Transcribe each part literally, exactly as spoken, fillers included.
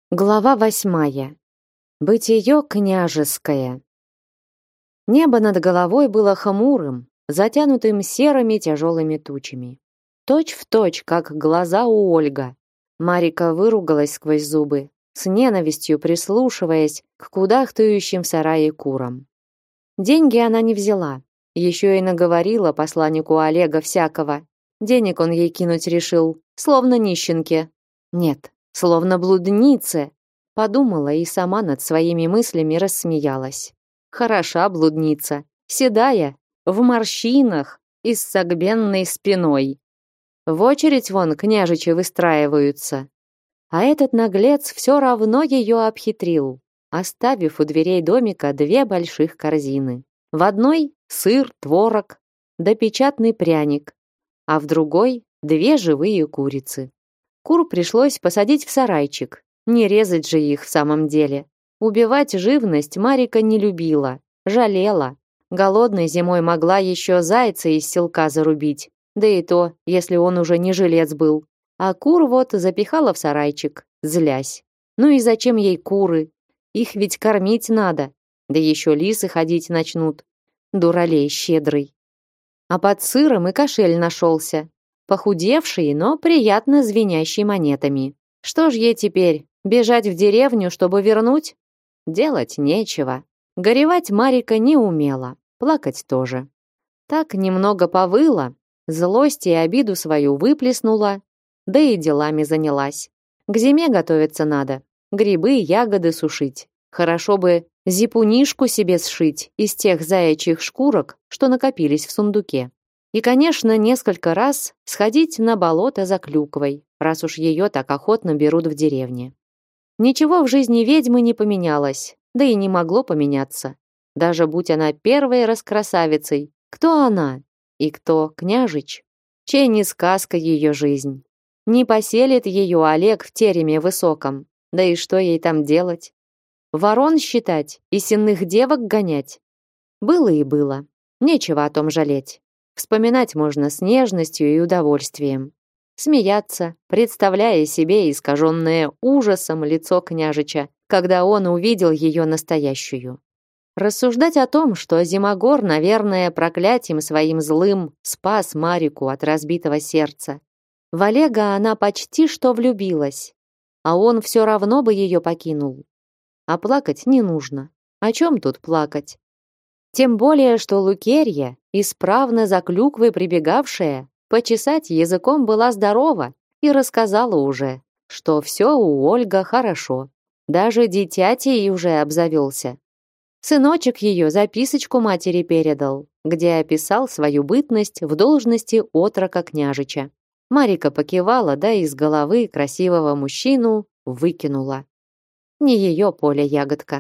Глава восьмая. Бытие княжеское. Небо над головой было хмурым, затянутым серыми тяжелыми тучами. Точь в точь, как глаза у Ольга. Марика выругалась сквозь зубы, с ненавистью прислушиваясь к кудахтающим в сарае курам. Деньги она не взяла, еще и наговорила посланнику Олега всякого. Денег он ей кинуть решил, словно нищенке. Нет, словно блуднице. Подумала и сама над своими мыслями рассмеялась. Хороша блудница, седая, в морщинах и с согбенной спиной. В очередь вон княжичи выстраиваются. А этот наглец все равно ее обхитрил, оставив у дверей домика две больших корзины. В одной сыр, творог, да печатный пряник, а в другой две живые курицы. Кур пришлось посадить в сарайчик, не резать же их в самом деле. Убивать живность Марика не любила, жалела. Голодной зимой могла еще зайца из селка зарубить, да и то, если он уже не жилец был. А кур вот запихала в сарайчик, злясь. Ну и зачем ей куры? Их ведь кормить надо, да еще лисы ходить начнут. Дуралей щедрый. А под сыром и кошель нашелся. Похудевший, но приятно звенящий монетами. Что ж ей теперь, бежать в деревню, чтобы вернуть? Делать нечего. Горевать Марика не умела, плакать тоже. Так немного повыла, злость и обиду свою выплеснула, да и делами занялась. К зиме готовиться надо, грибы, ягоды сушить. Хорошо бы зипунишку себе сшить из тех заячьих шкурок, что накопились в сундуке. И, конечно, несколько раз сходить на болото за клюквой, раз уж ее так охотно берут в деревне. Ничего в жизни ведьмы не поменялось, да и не могло поменяться. Даже будь она первой раскрасавицей, кто она и кто княжич? Чей не сказка ее жизнь? Не поселит ее Олег в тереме высоком, да и что ей там делать? Ворон считать и сенных девок гонять? Было и было, нечего о том жалеть. Вспоминать можно с нежностью и удовольствием. Смеяться, представляя себе искаженное ужасом лицо княжича, когда он увидел ее настоящую. Рассуждать о том, что Зимогор, наверное, проклятием своим злым спас Марику от разбитого сердца. В Олега она почти что влюбилась, а он все равно бы ее покинул. А плакать не нужно. О чем тут плакать? Тем более, что Лукерья, исправно за клюквой прибегавшая, почесать языком была здорова и рассказала уже, что все у Ольга хорошо. Даже дитятей уже обзавелся. Сыночек ее записочку матери передал, где описал свою бытность в должности отрока княжича. Марика покивала, да из головы красивого мужчину выкинула. Не ее поле ягодка.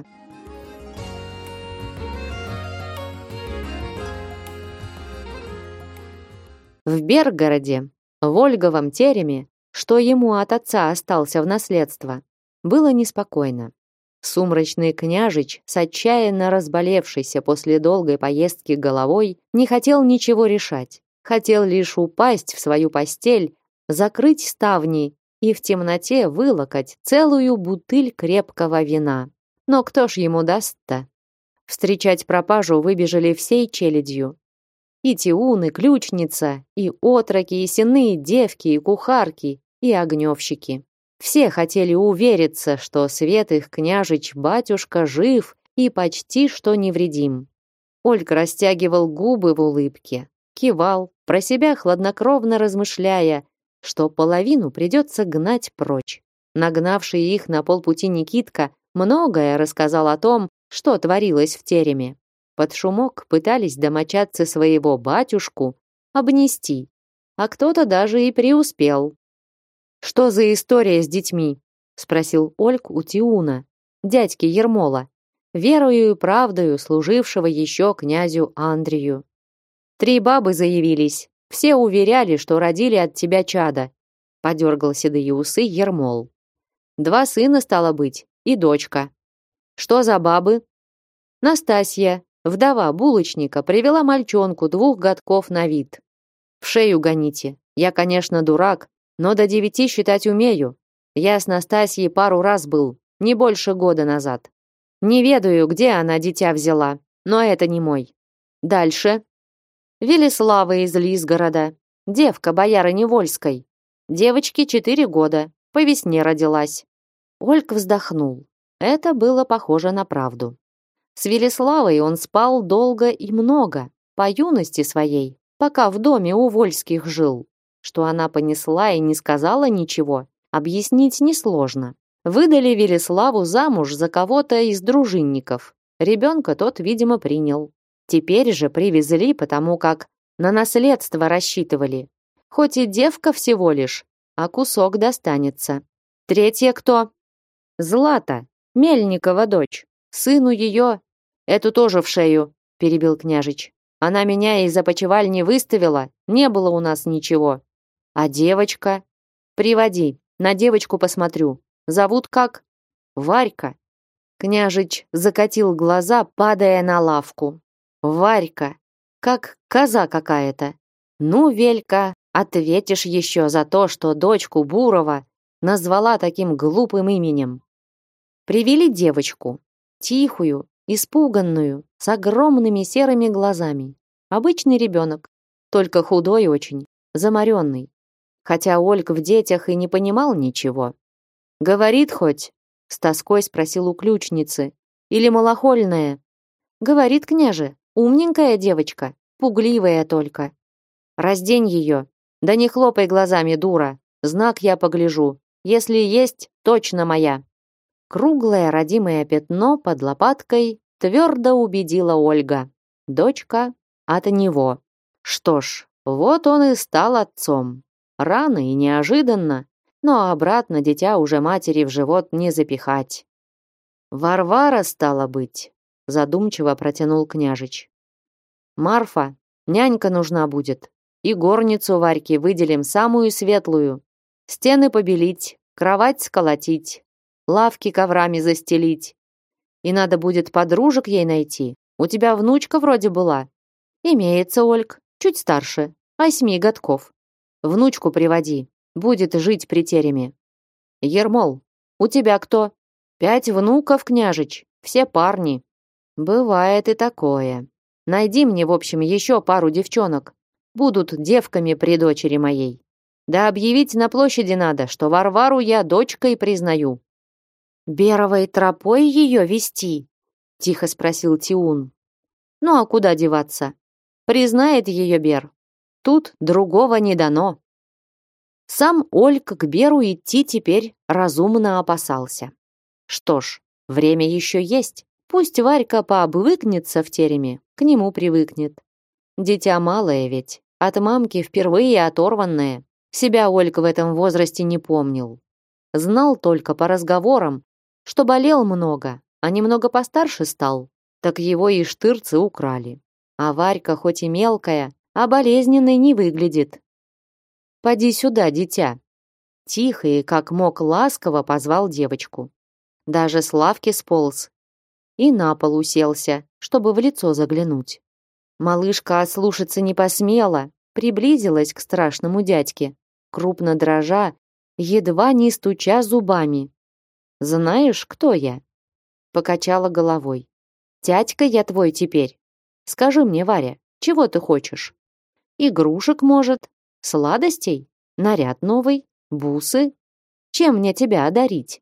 В Бергороде, в Ольговом тереме, что ему от отца остался в наследство, было неспокойно. Сумрачный княжич, с отчаянно разболевшейся после долгой поездки головой, не хотел ничего решать. Хотел лишь упасть в свою постель, закрыть ставни и в темноте вылокать целую бутыль крепкого вина. Но кто ж ему даст-то? Встречать пропажу выбежали всей челядью. И тиуны, ключница, и отроки, и сенные девки, и кухарки, и огневщики. Все хотели увериться, что Светых княжич-батюшка жив и почти что невредим. Ольга растягивал губы в улыбке, кивал, про себя хладнокровно размышляя, что половину придется гнать прочь. Нагнавший их на полпути Никитка многое рассказал о том, что творилось в тереме. Под шумок пытались домочадцы своего батюшку обнести, а кто-то даже и преуспел. «Что за история с детьми?» — спросил Ольг у Тиуна, дядьки Ермола, верою и правдою служившего еще князю Андрею. «Три бабы заявились, все уверяли, что родили от тебя чада», — подергал седые усы Ермол. «Два сына стало быть и дочка». «Что за бабы?» «Настасья, вдова булочника, привела мальчонку двух годков на вид. В шею гоните. Я, конечно, дурак, но до девяти считать умею. Я с Настасьей пару раз был, не больше года назад. Не ведаю, где она дитя взяла, но это не мой. Дальше. Велислава из Лизгорода, девка боярыни Вольской. Девочке четыре года, по весне родилась. Ольг вздохнул. Это было похоже на правду. С Велиславой он спал долго и много, по юности своей, пока в доме у Вольских жил. Что она понесла и не сказала ничего, объяснить несложно. Выдали Велиславу замуж за кого-то из дружинников. Ребенка тот, видимо, принял. Теперь же привезли, потому как на наследство рассчитывали. Хоть и девка всего лишь, а кусок достанется. Третья кто? Злата, Мельникова дочь. Сыну ее... Эту тоже в шею, перебил княжич. Она меня из опочивальни выставила, не было у нас ничего. А девочка? Приводи, на девочку посмотрю. Зовут как? Варька. Княжич закатил глаза, падая на лавку. Варька, как коза какая-то. Ну, Велька, ответишь еще за то, что дочку Бурова назвала таким глупым именем. Привели девочку, тихую, испуганную, с огромными серыми глазами. Обычный ребенок, только худой очень, заморенный. Хотя Ольг в детях и не понимал ничего. «Говорит хоть?» — с тоской спросил у ключницы. «Или малохольная?» «Говорит, княже, умненькая девочка, пугливая только». «Раздень ее. Да не хлопай глазами, дура. Знак я погляжу. Если есть, точно моя». Круглое родимое пятно под лопаткой твердо убедила Ольга. Дочка от него. Что ж, вот он и стал отцом. Рано и неожиданно, но обратно дитя уже матери в живот не запихать. Варвара, стало быть, задумчиво протянул княжич. Марфа, нянька нужна будет. И горницу Варьке выделим самую светлую. Стены побелить, кровать сколотить, лавки коврами застелить. И надо будет подружек ей найти. У тебя внучка вроде была. Имеется, Ольг, чуть старше, восьми годков. Внучку приводи, будет жить при тереме. Ермол, у тебя кто? Пять внуков, княжич, все парни. Бывает и такое. Найди мне, в общем, еще пару девчонок. Будут девками при дочери моей. Да объявить на площади надо, что Варвару я дочкой признаю. Беровой тропой ее вести? Тихо спросил Тиун. Ну а куда деваться? Признает ее Бер. Тут другого не дано. Сам Ольг к Беру идти теперь разумно опасался. Что ж, время еще есть. Пусть Варька пообвыкнется в тереме, к нему привыкнет. Дитя малое ведь, от мамки впервые оторванное. Себя Ольг в этом возрасте не помнил. Знал только по разговорам, что болел много, а немного постарше стал, так его и штырцы украли. А Варька хоть и мелкая, а болезненной не выглядит. «Поди сюда, дитя!» Тихо и как мог ласково позвал девочку. Даже с лавки сполз и на пол уселся, чтобы в лицо заглянуть. Малышка ослушаться не посмела, приблизилась к страшному дядьке, крупно дрожа, едва не стуча зубами. «Знаешь, кто я?» Покачала головой. «Тятька я твой теперь. Скажи мне, Варя, чего ты хочешь? Игрушек, может? Сладостей? Наряд новый? Бусы? Чем мне тебя одарить?»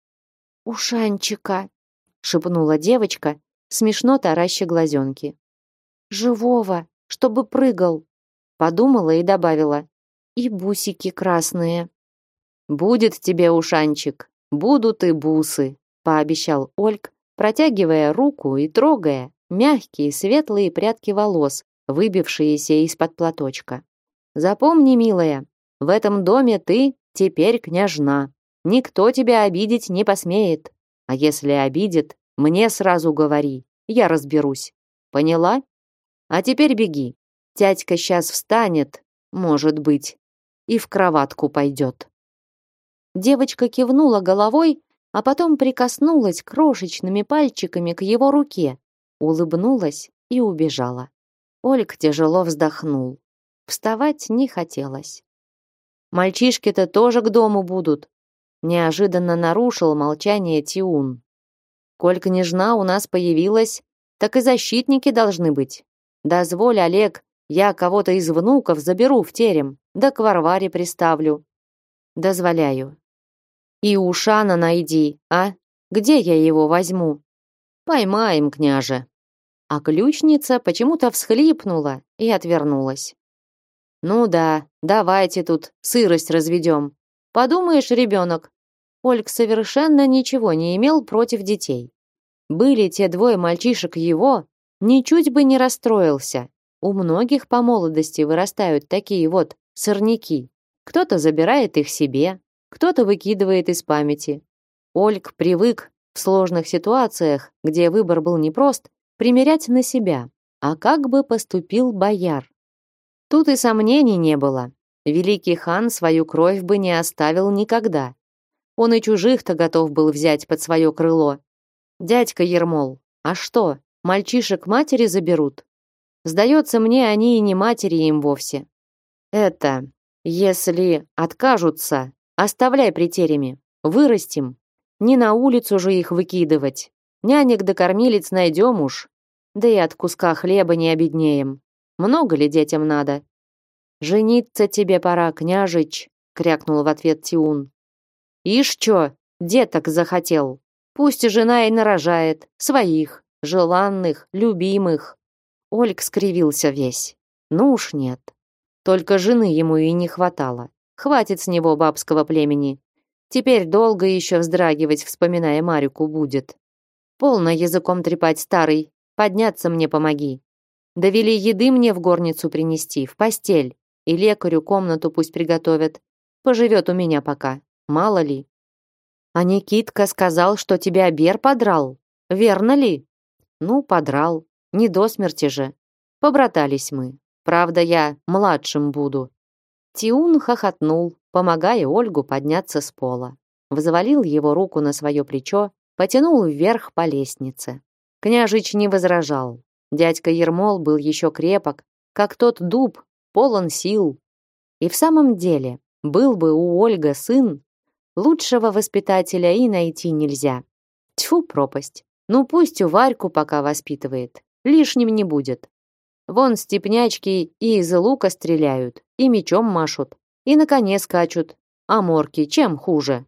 «Ушанчика», — шепнула девочка, смешно тараща глазенки. «Живого, чтобы прыгал», — подумала и добавила. «И бусики красные». «Будет тебе, ушанчик, будут и бусы», — пообещал Ольг, протягивая руку и трогая мягкие светлые прядки волос, выбившиеся из-под платочка. «Запомни, милая, в этом доме ты теперь княжна. Никто тебя обидеть не посмеет. А если обидит, мне сразу говори, я разберусь. Поняла? А теперь беги. Тятька сейчас встанет, может быть, и в кроватку пойдет». Девочка кивнула головой, а потом прикоснулась крошечными пальчиками к его руке, улыбнулась и убежала. Ольг тяжело вздохнул. Вставать не хотелось. «Мальчишки-то тоже к дому будут. Неожиданно нарушил молчание Тиун. Коль княжна у нас появилась, так и защитники должны быть. Дозволь, Олег, я кого-то из внуков заберу в терем, да к Варваре приставлю. Дозволяю. И Ушана найди, а? Где я его возьму? Поймаем, княже. А ключница почему-то всхлипнула и отвернулась. Ну да, давайте тут сырость разведем. Подумаешь, ребенок. Ольг совершенно ничего не имел против детей. Были те двое мальчишек его, ничуть бы не расстроился. У многих по молодости вырастают такие вот сорняки. Кто-то забирает их себе, кто-то выкидывает из памяти. Ольг привык в сложных ситуациях, где выбор был непрост, примерять на себя. А как бы поступил бояр? Тут и сомнений не было. Великий хан свою кровь бы не оставил никогда. Он и чужих-то готов был взять под свое крыло. Дядька Ермол, а что, мальчишек матери заберут? Сдается мне, они и не матери им вовсе. Это, если откажутся, оставляй при тереме, вырастим. Не на улицу же их выкидывать. Нянек да кормилец найдем уж. Да и от куска хлеба не обеднеем. Много ли детям надо? Жениться тебе пора, княжич, крякнул в ответ Тиун. Ишь чё, деток захотел. Пусть жена и нарожает, своих, желанных, любимых. Ольг скривился весь. Ну уж нет. Только жены ему и не хватало. Хватит с него бабского племени. Теперь долго еще вздрагивать, вспоминая Марюку, будет. Полно языком трепать, старый. Подняться мне помоги. Довели еды мне в горницу принести, в постель. И лекарю комнату пусть приготовят. Поживет у меня пока. Мало ли. А Никитка сказал, что тебя Бер подрал. Верно ли? Ну, подрал. Не до смерти же. Побратались мы. Правда, я младшим буду. Тиун хохотнул, помогая Ольгу подняться с пола. Взвалил его руку на свое плечо, потянул вверх по лестнице. Княжич не возражал. Дядька Ермол был еще крепок, как тот дуб, полон сил. И в самом деле, был бы у Ольга сын, лучшего воспитателя и найти нельзя. Тьфу, пропасть. Ну пусть у Варьку пока воспитывает. Лишним не будет. Вон степнячки и из лука стреляют, и мечом машут, и на коне скачут. А морки чем хуже?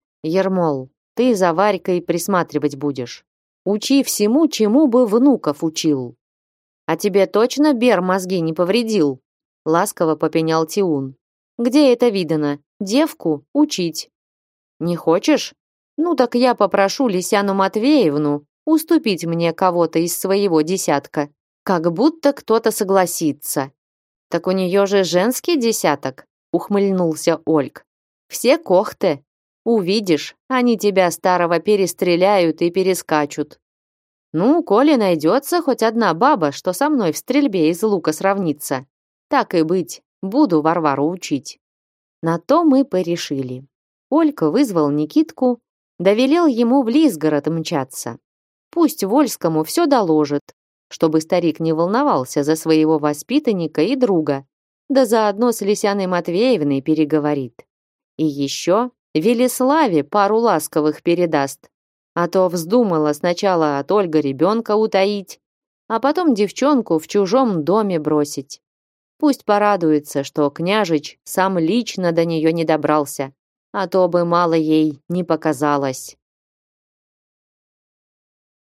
Ермол, ты за Варькой присматривать будешь. Учи всему, чему бы внуков учил. А тебе точно Бер мозги не повредил? Ласково попенял Тиун. Где это видано? Девку учить. Не хочешь? Ну так я попрошу Лисяну Матвеевну уступить мне кого-то из своего десятка. Как будто кто-то согласится. Так у нее же женский десяток, ухмыльнулся Ольг. Все кохты. Увидишь, они тебя старого перестреляют и перескачут. Ну, коли найдется хоть одна баба, что со мной в стрельбе из лука сравнится, так и быть, буду Варвару учить. На то мы порешили. Ольга вызвал Никитку, довелел ему в Лизгород мчаться. Пусть Вольскому все доложит, чтобы старик не волновался за своего воспитанника и друга, да заодно с Лисяной Матвеевной переговорит. И еще Велеславе пару ласковых передаст, а то вздумала сначала от Ольга ребенка утаить, а потом девчонку в чужом доме бросить. Пусть порадуется, что княжич сам лично до нее не добрался, а то бы мало ей не показалось.